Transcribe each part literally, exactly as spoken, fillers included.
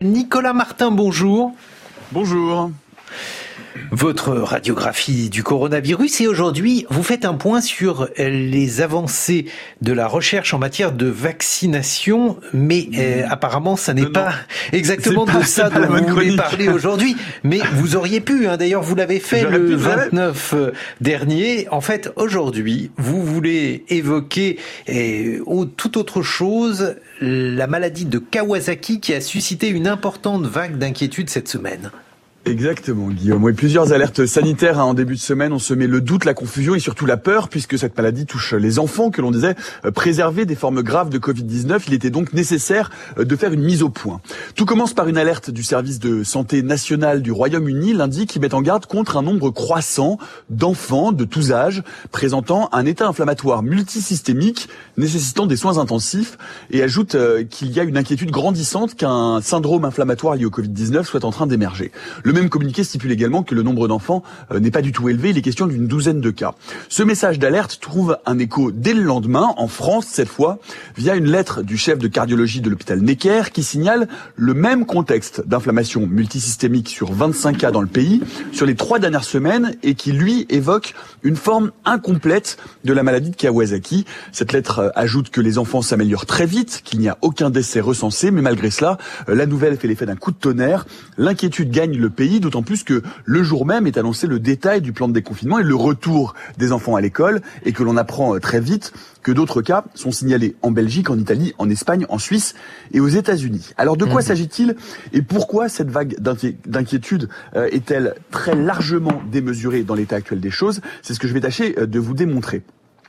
Nicolas Martin, bonjour. Bonjour. Votre radiographie du coronavirus, et aujourd'hui, vous faites un point sur les avancées de la recherche en matière de vaccination, mais euh, apparemment, ça n'est non, pas non. exactement pas, de ça dont vous voulez chronique. parler aujourd'hui. Mais vous auriez pu, hein, d'ailleurs, vous l'avez fait J'aurais le vingt-neuf dernier. En fait, aujourd'hui, vous voulez évoquer euh, tout autre chose, la maladie de Kawasaki qui a suscité une importante vague d'inquiétude cette semaine. Exactement, Guillaume. Oui, plusieurs alertes sanitaires hein, en début de semaine. On se met le doute, la confusion et surtout la peur, puisque cette maladie touche les enfants, que l'on disait euh, préservés des formes graves de covid dix-neuf. Il était donc nécessaire euh, de faire une mise au point. Tout commence par une alerte du service de santé national du Royaume-Uni lundi qui met en garde contre un nombre croissant d'enfants de tous âges présentant un état inflammatoire multisystémique nécessitant des soins intensifs et ajoute euh, qu'il y a une inquiétude grandissante qu'un syndrome inflammatoire lié au covid dix-neuf soit en train d'émerger. Le même communiqué stipule également que le nombre d'enfants euh, n'est pas du tout élevé, il est question d'une douzaine de cas. Ce message d'alerte trouve un écho dès le lendemain, en France cette fois, via une lettre du chef de cardiologie de l'hôpital Necker qui signale le même contexte d'inflammation multisystémique sur vingt-cinq cas dans le pays sur les trois dernières semaines et qui lui évoque une forme incomplète de la maladie de Kawasaki. Cette lettre ajoute que les enfants s'améliorent très vite, qu'il n'y a aucun décès recensé, mais malgré cela, la nouvelle fait l'effet d'un coup de tonnerre. L'inquiétude gagne le pays, d'autant plus que le jour même est annoncé le détail du plan de déconfinement et le retour des enfants à l'école, et que l'on apprend très vite que d'autres cas sont signalés en Belgique, en Italie, en Espagne, en Suisse et aux États-Unis. Alors de quoi mmh. s'agit-il et pourquoi cette vague d'inquiétude euh, est-elle très largement démesurée dans l'état actuel des choses? C'est ce que je vais tâcher de vous démontrer.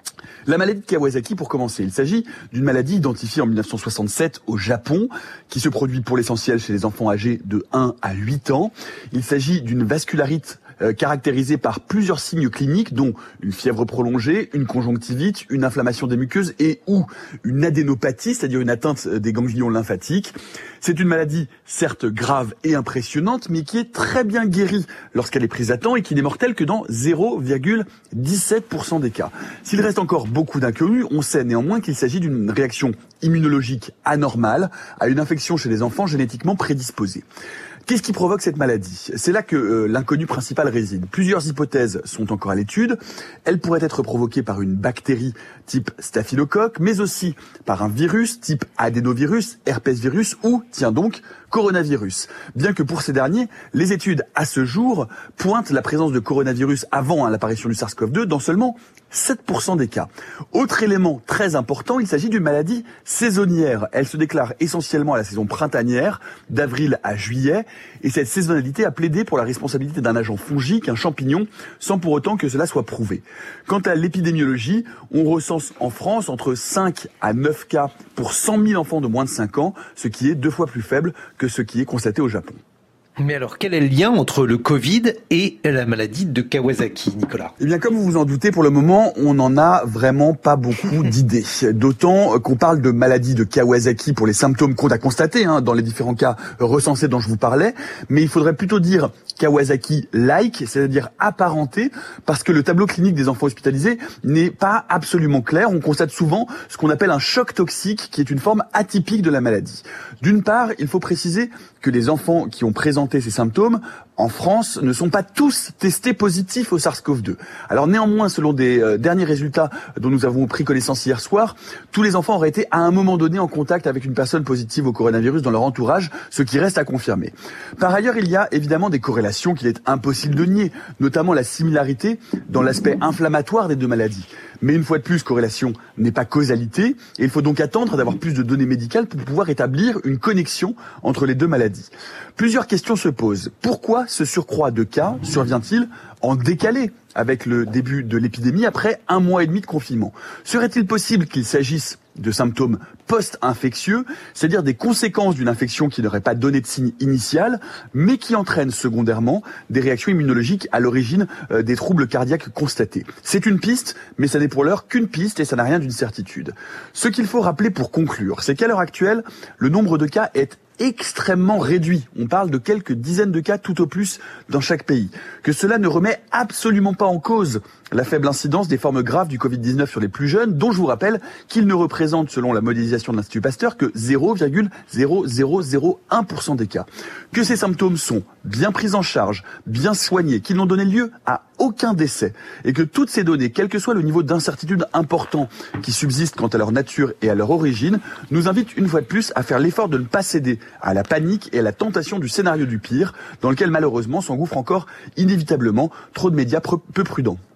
La maladie de Kawasaki, pour commencer, il s'agit d'une maladie identifiée en mille neuf cent soixante-sept au Japon, qui se produit pour l'essentiel chez les enfants âgés de un à huit ans. Il s'agit d'une vascularite euh, caractérisée par plusieurs signes cliniques, dont une fièvre prolongée, une conjonctivite, une inflammation des muqueuses et ou une adénopathie, c'est-à-dire une atteinte des ganglions lymphatiques. C'est une maladie certes grave et impressionnante, mais qui est très bien guérie lorsqu'elle est prise à temps et qui n'est mortelle que dans zéro virgule dix-sept pour cent des cas. S'il reste encore beaucoup d'inconnus, on sait néanmoins qu'il s'agit d'une réaction immunologique anormale à une infection chez les enfants génétiquement prédisposés. Qu'est-ce qui provoque cette maladie? C'est là que euh, l'inconnu principal réside. Plusieurs hypothèses sont encore à l'étude. Elle pourrait être provoquée par une bactérie type staphylocoque, mais aussi par un virus type adénovirus, herpesvirus ou, tiens donc, coronavirus. Bien que pour ces derniers, les études à ce jour pointent la présence de coronavirus avant hein, l'apparition du SARS-CoV deux dans seulement sept pour cent des cas. Autre élément très important, il s'agit d'une maladie saisonnière. Elle se déclare essentiellement à la saison printanière, d'avril à juillet, et cette saisonnalité a plaidé pour la responsabilité d'un agent fongique, un champignon, sans pour autant que cela soit prouvé. Quant à l'épidémiologie, on recense en France entre cinq à neuf cas pour cent mille enfants de moins de cinq ans, ce qui est deux fois plus faible que ce qui est constaté au Japon. Mais alors, quel est le lien entre le Covid et la maladie de Kawasaki, Nicolas? Eh bien, comme vous vous en doutez, pour le moment, on n'en a vraiment pas beaucoup d'idées. D'autant qu'on parle de maladie de Kawasaki pour les symptômes qu'on a constatés, hein, dans les différents cas recensés dont je vous parlais. Mais il faudrait plutôt dire Kawasaki-like, c'est-à-dire apparenté, parce que le tableau clinique des enfants hospitalisés n'est pas absolument clair. On constate souvent ce qu'on appelle un choc toxique, qui est une forme atypique de la maladie. D'une part, il faut préciser que les enfants qui ont présenté ces symptômes en France ne sont pas tous testés positifs au SARS-CoV deux. Alors néanmoins, selon des euh, derniers résultats dont nous avons pris connaissance hier soir, tous les enfants auraient été à un moment donné en contact avec une personne positive au coronavirus dans leur entourage, ce qui reste à confirmer. Par ailleurs, il y a évidemment des corrélations qu'il est impossible de nier, notamment la similarité dans l'aspect inflammatoire des deux maladies. Mais une fois de plus, corrélation n'est pas causalité, et il faut donc attendre d'avoir plus de données médicales pour pouvoir établir une connexion entre les deux maladies. Plusieurs questions se posent. Pourquoi ce surcroît de cas survient-il en décalé avec le début de l'épidémie après un mois et demi de confinement? Serait-il possible qu'il s'agisse de symptômes post-infectieux, c'est-à-dire des conséquences d'une infection qui n'aurait pas donné de signe initial, mais qui entraîne secondairement des réactions immunologiques à l'origine euh, des troubles cardiaques constatés? C'est une piste, mais ça n'est pour l'heure qu'une piste et ça n'a rien d'une certitude. Ce qu'il faut rappeler pour conclure, c'est qu'à l'heure actuelle, le nombre de cas est extrêmement réduit. On parle de quelques dizaines de cas tout au plus dans chaque pays. Que cela ne remet absolument pas en cause la faible incidence des formes graves du covid dix-neuf sur les plus jeunes, dont je vous rappelle qu'ils ne représentent, selon la modélisation de l'Institut Pasteur, que zéro virgule zéro zéro zéro un pour cent des cas. Que ces symptômes sont bien pris en charge, bien soignés, qu'ils n'ont donné lieu à aucun décès, et que toutes ces données, quel que soit le niveau d'incertitude important qui subsiste quant à leur nature et à leur origine, nous invitent une fois de plus à faire l'effort de ne pas céder à la panique et à la tentation du scénario du pire, dans lequel malheureusement s'engouffrent encore inévitablement trop de médias peu prudents.